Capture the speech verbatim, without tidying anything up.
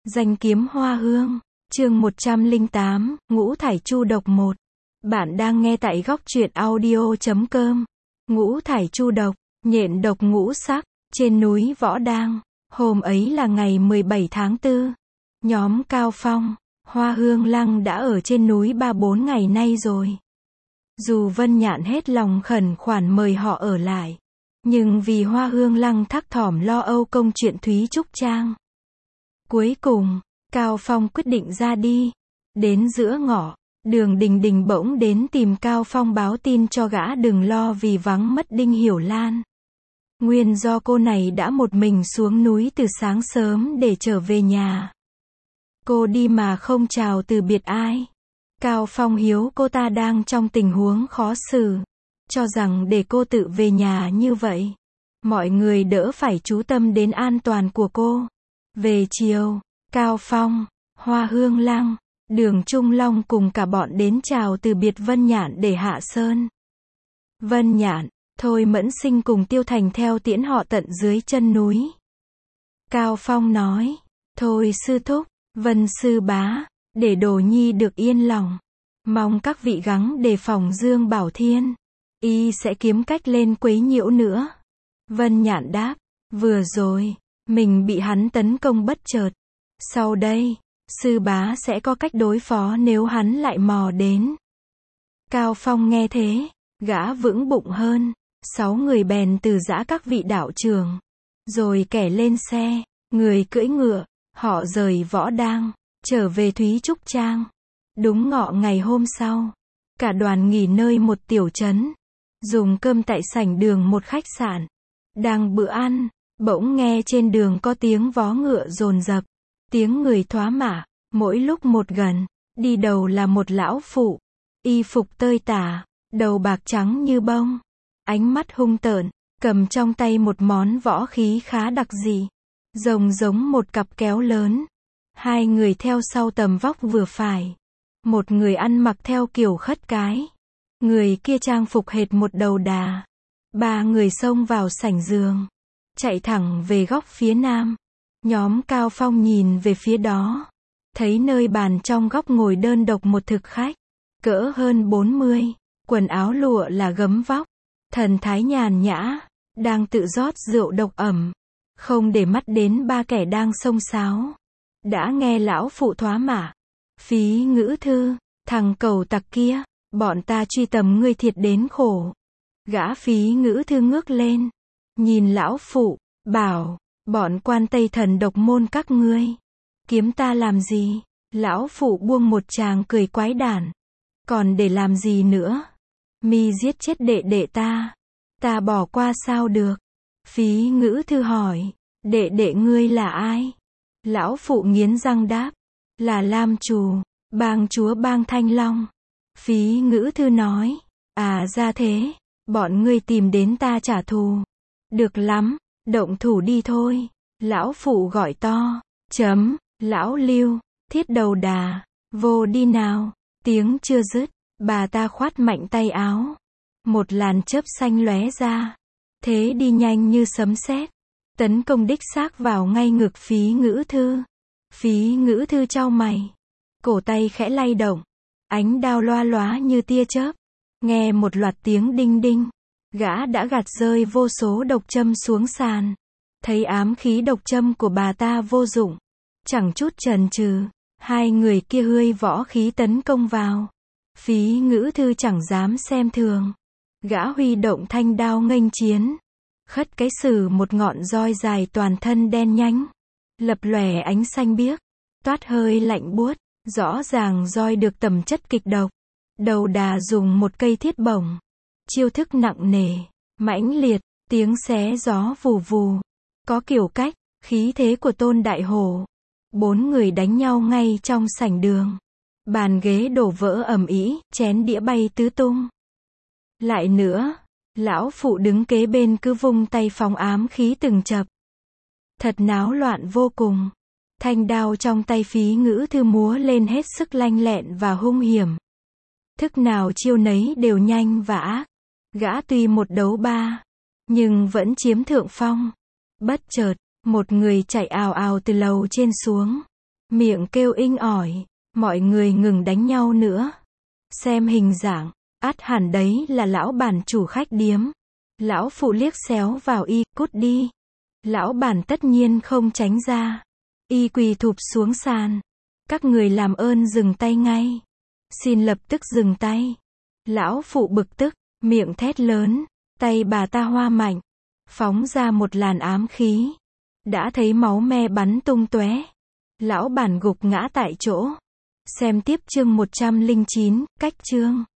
Danh kiếm hoa hương, chương một trăm lẻ tám, Ngũ thải chu độc một. Bạn đang nghe tại góc truyện audio chấm com. Ngũ thải chu độc, nhện độc ngũ sắc, trên núi Võ Đang. Hôm ấy là ngày mười bảy tháng tư. Nhóm Cao Phong, Hoa Hương Lăng đã ở trên núi ba bốn ngày nay rồi. Dù Vân Nhạn hết lòng khẩn khoản mời họ ở lại, nhưng vì Hoa Hương Lăng thắc thỏm lo âu công chuyện Thúy Trúc Trang. Cuối cùng, Cao Phong quyết định ra đi. Đến giữa ngõ, Đường Đình Đình bỗng đến tìm Cao Phong báo tin cho gã đừng lo vì vắng mất Đinh Hiểu Lan. Nguyên do cô này đã một mình xuống núi từ sáng sớm để trở về nhà. Cô đi mà không chào từ biệt ai. Cao Phong hiếu cô ta đang trong tình huống khó xử, cho rằng để cô tự về nhà như vậy, mọi người đỡ phải chú tâm đến an toàn của cô. Về chiều, Cao Phong, Hoa Hương Lăng, Đường Trung Long cùng cả bọn đến chào từ biệt Vân Nhạn để hạ sơn. Vân Nhạn, Thôi Mẫn Sinh cùng Tiêu Thành theo tiễn họ tận dưới chân núi. Cao Phong nói, thôi sư thúc, Vân sư bá, để Đồ Nhi được yên lòng. Mong các vị gắng đề phòng Dương Bảo Thiên. Y sẽ kiếm cách lên quấy nhiễu nữa. Vân Nhạn đáp, vừa rồi, mình bị hắn tấn công bất chợt. Sau đây, sư bá sẽ có cách đối phó nếu hắn lại mò đến. Cao Phong nghe thế, gã vững bụng hơn. Sáu người bèn từ giã các vị đạo trưởng. Rồi kẻ lên xe, người cưỡi ngựa, họ rời Võ Đang, trở về Thúy Trúc Trang. Đúng ngọ ngày hôm sau, cả đoàn nghỉ nơi một tiểu trấn, dùng cơm tại sảnh đường một khách sạn. Đang bữa ăn, bỗng nghe trên đường có tiếng vó ngựa dồn dập, tiếng người thoá mã, mỗi lúc một gần. Đi đầu là một lão phụ, y phục tơi tả, đầu bạc trắng như bông, ánh mắt hung tợn, cầm trong tay một món võ khí khá đặc dị, rồng giống một cặp kéo lớn. Hai người theo sau tầm vóc vừa phải. Một người ăn mặc theo kiểu khất cái, người kia trang phục hệt một đầu đà. Ba người xông vào sảnh giường, chạy thẳng về góc phía nam. Nhóm Cao Phong nhìn về phía đó, thấy nơi bàn trong góc ngồi đơn độc một thực khách, cỡ hơn bốn mươi, quần áo lụa là gấm vóc, thần thái nhàn nhã, đang tự rót rượu độc ẩm, không để mắt đến ba kẻ đang xông xáo. Đã nghe lão phụ thoá mạ, Phí Ngữ Thư, thằng cẩu tặc kia, bọn ta truy tầm ngươi thiệt đến khổ. Gã Phí Ngữ Thư ngước lên, nhìn lão phụ, bảo, bọn quan Tây Thần độc môn các ngươi, kiếm ta làm gì? Lão phụ buông một tràng cười quái đản, còn để làm gì nữa? Mi giết chết đệ đệ ta, ta bỏ qua sao được? Phí Ngữ Thư hỏi, đệ đệ ngươi là ai? Lão phụ nghiến răng đáp, là Lam Trù, bang chúa bang Thanh Long. Phí Ngữ Thư nói, à ra thế, bọn ngươi tìm đến ta trả thù. Được lắm, động thủ đi thôi. Lão phụ gọi to, chấm, lão Lưu, thiết đầu đà, vô đi nào. Tiếng chưa dứt, bà ta khoát mạnh tay áo. Một làn chớp xanh lóe ra, thế đi nhanh như sấm sét, tấn công đích xác vào ngay ngực Phí Ngữ Thư. Phí Ngữ Thư chau mày, cổ tay khẽ lay động, ánh đao loa lóa như tia chớp. Nghe một loạt tiếng đinh đinh, gã đã gạt rơi vô số độc châm xuống sàn. Thấy ám khí độc châm của bà ta vô dụng, chẳng chút chần chừ, hai người kia hươi võ khí tấn công vào. Phí Ngữ Thư chẳng dám xem thường, gã huy động thanh đao nghênh chiến. Khất cái sử một ngọn roi dài toàn thân đen nhánh, lập lòe ánh xanh biếc, toát hơi lạnh buốt, rõ ràng roi được tẩm chất kịch độc. Đầu đà dùng một cây thiết bổng, chiêu thức nặng nề, mãnh liệt, tiếng xé gió vù vù, có kiểu cách, khí thế của Tôn Đại Hổ. Bốn người đánh nhau ngay trong sảnh đường, bàn ghế đổ vỡ ầm ĩ, chén đĩa bay tứ tung. Lại nữa, lão phụ đứng kế bên cứ vung tay phóng ám khí từng chập. Thật náo loạn vô cùng. Thanh đao trong tay Phí Ngữ Thư múa lên hết sức lanh lẹn và hung hiểm. Thức nào chiêu nấy đều nhanh và ác. Gã tuy một đấu ba, nhưng vẫn chiếm thượng phong. Bất chợt, một người chạy ào ào từ lầu trên xuống. miệng kêu inh ỏi, mọi người ngừng đánh nhau nữa. Xem hình dạng, ắt hẳn đấy là lão bản chủ khách điếm. Lão phụ liếc xéo vào y, cút đi. Lão bản tất nhiên không tránh ra. Y quỳ thụp xuống sàn. Các người làm ơn dừng tay ngay. Xin lập tức dừng tay. Lão phụ bực tức, miệng thét lớn, tay bà ta hoa mạnh, phóng ra một làn ám khí. Đã thấy máu me bắn tung tóe. Lão bản gục ngã tại chỗ. Xem tiếp chương một trăm lẻ chín, cách chương.